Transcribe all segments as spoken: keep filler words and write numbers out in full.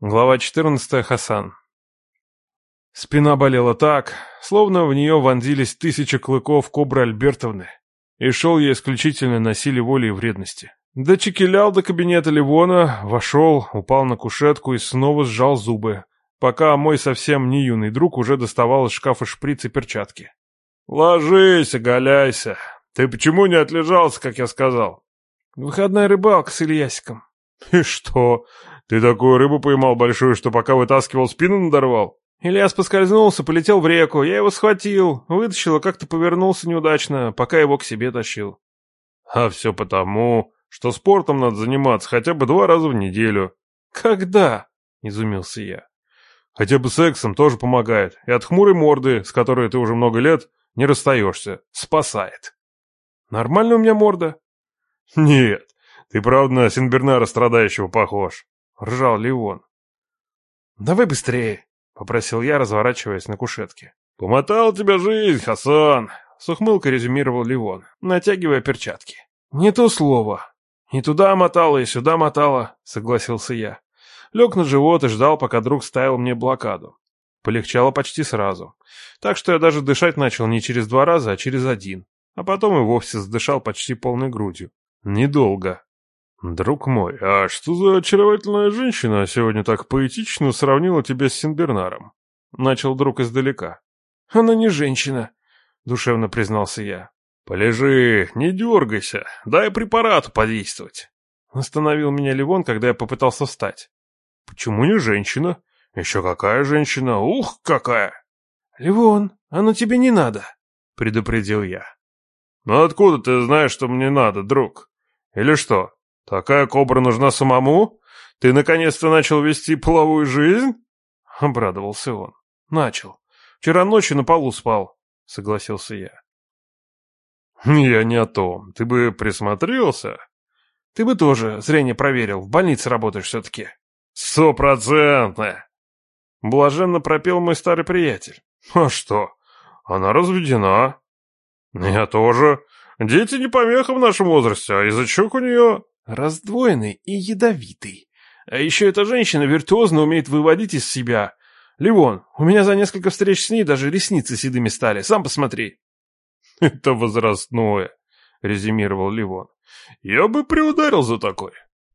Глава четырнадцатая. Хасан. Спина болела так, словно в нее вонзились тысячи клыков кобры Альбертовны, и шел я исключительно на силе воли и вредности. Дочекелял до кабинета Ливона, вошел, упал на кушетку и снова сжал зубы, пока мой совсем не юный друг уже доставал из шкафа шприц и перчатки. «Ложись, оголяйся. Ты почему не отлежался, как я сказал?» «Выходная рыбалка с Ильясиком». «И что? Ты такую рыбу поймал большую, что пока вытаскивал, спину надорвал?» Ильяс поскользнулся, полетел в реку. Я его схватил, вытащил, а как-то повернулся неудачно, пока его к себе тащил. «А все потому, что спортом надо заниматься хотя бы два раза в неделю». «Когда?» — изумился я. «Хотя бы сексом тоже помогает, и от хмурой морды, с которой ты уже много лет не расстаешься, спасает». «Нормально у меня морда?» «Нет, ты правда на Сенбернара страдающего похож», — ржал Ливон. «Давай быстрее», — попросил я, разворачиваясь на кушетке. «Помотал тебя жизнь, Хасан», — с ухмылкой резюмировал Ливон, натягивая перчатки. «Не то слово. И туда мотало, и сюда мотало», — согласился я. Лег на живот и ждал, пока друг ставил мне блокаду. Полегчало почти сразу. Так что я даже дышать начал не через два раза, а через один. А потом и вовсе задышал почти полной грудью. Недолго. «Друг мой, а что за очаровательная женщина сегодня так поэтично сравнила тебя с Сенбернаром?» Начал друг издалека. «Она не женщина», — душевно признался я. «Полежи, не дергайся, дай препарату подействовать». Остановил меня Ливон, когда я попытался встать. «Почему не женщина? Еще какая женщина? Ух, какая!» «Ливон, оно тебе не надо», — предупредил я. «Ну откуда ты знаешь, что мне надо, друг? Или что, такая кобра нужна самому? Ты наконец-то начал вести половую жизнь?» Обрадовался он. «Начал. Вчера ночью на полу спал», — согласился я. «Я не о том. Ты бы присмотрелся?» «Ты бы тоже зрение проверил. В больнице работаешь все-таки». «Стопроцентно!» Блаженно пропел мой старый приятель. «А что? Она разведена». «Я тоже. Дети не помеха в нашем возрасте, а язычок у нее...» «Раздвоенный и ядовитый. А еще эта женщина виртуозно умеет выводить из себя. Ливон, у меня за несколько встреч с ней даже ресницы седыми стали. Сам посмотри». «Это возрастное», — резюмировал Ливон. «Я бы приударил за такой».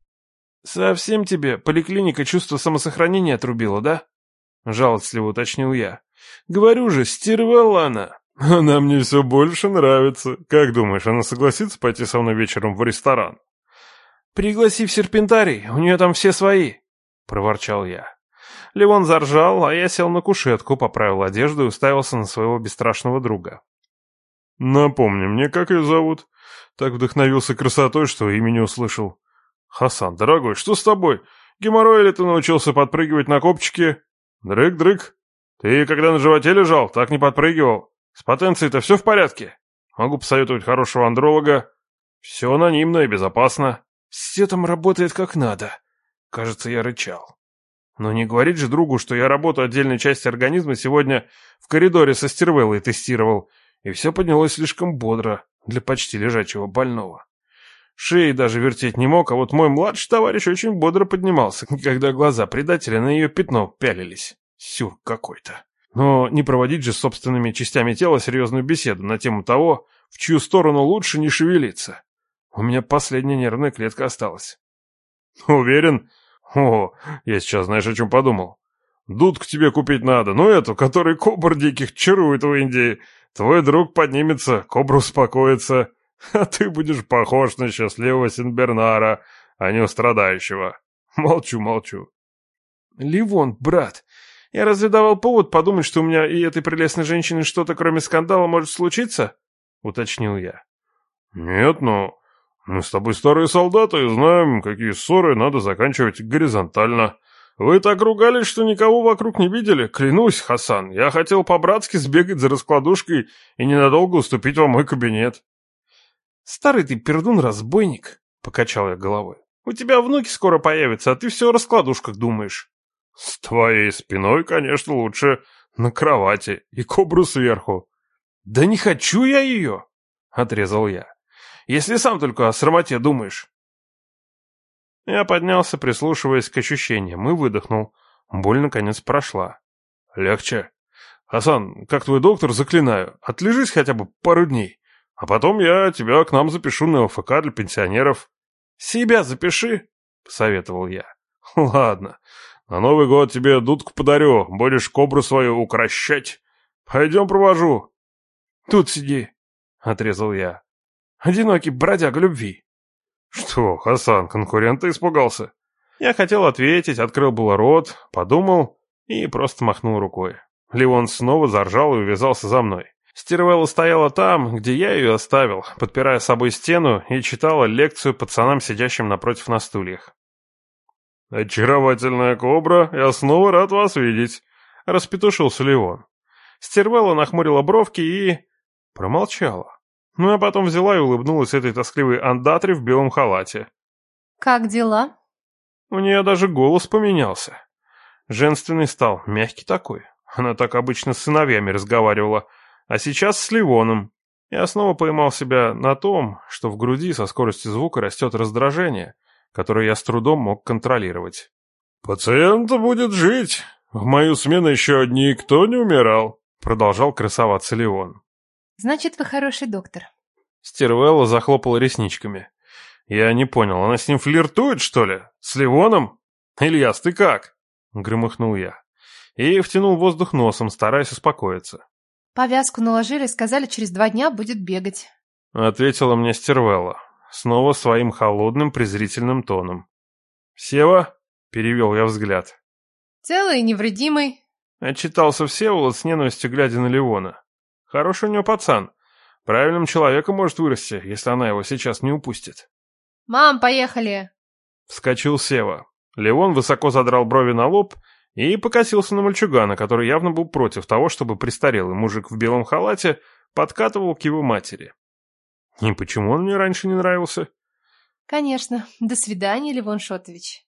«Совсем тебе поликлиника чувство самосохранения отрубила, да?» — жалостливо уточнил я. «Говорю же, стервела она». «Она мне все больше нравится. Как думаешь, она согласится пойти со мной вечером в ресторан?» «Пригласи в серпентарий, у нее там все свои», — проворчал я. Ливон заржал, а я сел на кушетку, поправил одежду и уставился на своего бесстрашного друга. «Напомни мне, как ее зовут?» Так вдохновился красотой, что имя не услышал. «Хасан, дорогой, что с тобой? Геморрой или ты научился подпрыгивать на копчике?» «Дрык-дрык, ты когда на животе лежал, так не подпрыгивал. С потенцией-то все в порядке? Могу посоветовать хорошего андролога. Все анонимно и безопасно». «Все там работает как надо», — кажется, я рычал. Но не говорить же другу, что я работу отдельной части организма сегодня в коридоре со стервеллой тестировал, и все поднялось слишком бодро для почти лежачего больного. Шеи даже вертеть не мог, а вот мой младший товарищ очень бодро поднимался, когда глаза предателя на ее пятно пялились. Сюр какой-то. Но не проводить же с собственными частями тела серьезную беседу на тему того, в чью сторону лучше не шевелиться. У меня последняя нервная клетка осталась. «Уверен? О, я сейчас знаешь, о чем подумал. Дудку тебе купить надо, ну эту, которой кобр диких чарует в Индии. Твой друг поднимется, кобра успокоится, а ты будешь похож на счастливого Сенбернара, а не у страдающего. Молчу, молчу». «Ливон, брат, я разве давал повод подумать, что у меня и этой прелестной женщины что-то кроме скандала может случиться?» — уточнил я. «Нет, но мы с тобой старые солдаты и знаем, какие ссоры надо заканчивать горизонтально. Вы так ругались, что никого вокруг не видели. Клянусь, Хасан, я хотел по-братски сбегать за раскладушкой и ненадолго уступить вам мой кабинет». «Старый ты пердун-разбойник», — покачал я головой. «У тебя внуки скоро появятся, а ты все о раскладушках думаешь». «С твоей спиной, конечно, лучше на кровати и кобру сверху». «Да не хочу я ее», — отрезал я. «Если сам только о срамоте думаешь». Я поднялся, прислушиваясь к ощущениям, и выдохнул. Боль, наконец, прошла. «Легче. Хасан, как твой доктор, заклинаю, отлежись хотя бы пару дней, а потом я тебя к нам запишу на ЛФК для пенсионеров». «Себя запиши», — посоветовал я. «Ладно. На Новый год тебе дудку подарю, будешь кобру свою укрощать. Пойдем провожу». «Тут сиди», — отрезал я. «Одинокий бродяга любви». «Что, Хасан, конкурента испугался?» Я хотел ответить, открыл было рот, подумал и просто махнул рукой. Леон снова заржал и увязался за мной. Стервелла стояла там, где я ее оставил, подпирая собой стену, и читала лекцию пацанам, сидящим напротив на стульях. «Очаровательная кобра, я снова рад вас видеть», — распетушился Леон. Стервелла нахмурила бровки и... промолчала. Ну а потом взяла и улыбнулась этой тоскливой андатре в белом халате. «Как дела?» У нее даже голос поменялся. Женственный стал, мягкий такой. Она так обычно с сыновьями разговаривала, а сейчас с Ливоном. Я снова поймал себя на том, что в груди со скоростью звука растет раздражение, которое я с трудом мог контролировать. «Пациент будет жить. В мою смену еще никто не умирал», — продолжал красоваться Ливон. «Значит, вы хороший доктор». Стервелла захлопала ресничками. «Я не понял, она с ним флиртует, что ли? С Ливоном? Ильяс, ты как?» — громыхнул я. И втянул воздух носом, стараясь успокоиться. «Повязку наложили, сказали, через два дня будет бегать», — ответила мне Стервелла, снова своим холодным презрительным тоном. «Сева?» — перевел я взгляд. «Целый и невредимый», — отчитался Всеволод с ненавистью, глядя на Ливона. «Хороший у него пацан. Правильным человеком может вырасти, если она его сейчас не упустит». «Мам, поехали!» Вскочил Сева. Левон высоко задрал брови на лоб и покосился на мальчугана, который явно был против того, чтобы престарелый мужик в белом халате подкатывал к его матери. И почему он мне раньше не нравился? «Конечно. До свидания, Левон Шотович».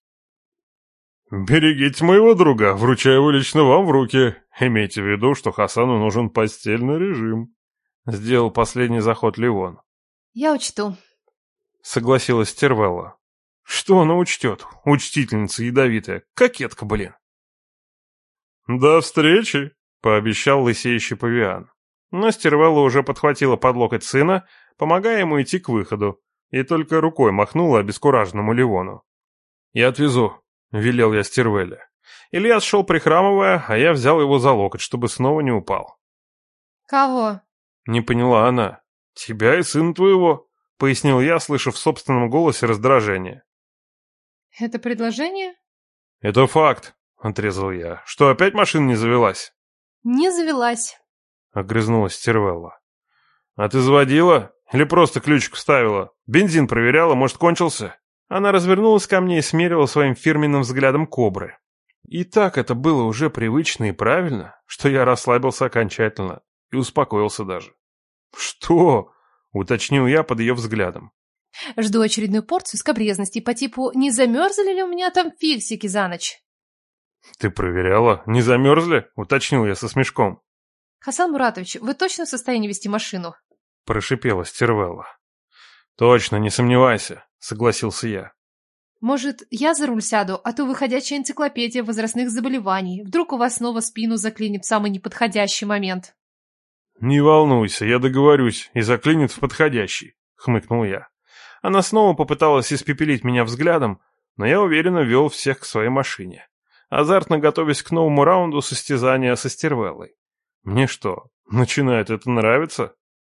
«Берегите моего друга, вручаю его лично вам в руки. Имейте в виду, что Хасану нужен постельный режим», — сделал последний заход Левон. «Я учту», — согласилась Стервелла. «Что она учтет? Учтительница ядовитая. Кокетка, блин». «До встречи», — пообещал лысеющий павиан. Но Стервелла уже подхватила под локоть сына, помогая ему идти к выходу, и только рукой махнула обескураженному Ливону. «Я отвезу», — велел я Стервелле. Ильяс шел прихрамывая, а я взял его за локоть, чтобы снова не упал. «Кого?» — не поняла она. «Тебя и сына твоего», — пояснил я, слышав в собственном голосе раздражение. «Это предложение?» «Это факт», — отрезал я. «Что, опять машина не завелась?» «Не завелась», — огрызнулась Стервелла. «А ты заводила? Или просто ключик вставила? Бензин проверяла, может, кончился?» Она развернулась ко мне и смерила своим фирменным взглядом кобры. И так это было уже привычно и правильно, что я расслабился окончательно и успокоился даже. «Что?» — уточнил я под ее взглядом. «Жду очередную порцию скабрезностей по типу «Не замерзли ли у меня там фиксики за ночь?» «Ты проверяла? Не замерзли?» — уточнил я со смешком. «Хасан Муратович, вы точно в состоянии вести машину?» — прошипела Стервелла. «Точно, не сомневайся», — согласился я. «Может, я за руль сяду, а то выходящая энциклопедия возрастных заболеваний. Вдруг у вас снова спину заклинит в самый неподходящий момент?» «Не волнуйся, я договорюсь и заклинит в подходящий», — хмыкнул я. Она снова попыталась испепелить меня взглядом, но я уверенно вел всех к своей машине, азартно готовясь к новому раунду состязания со Стервеллой. Мне что, начинает это нравиться?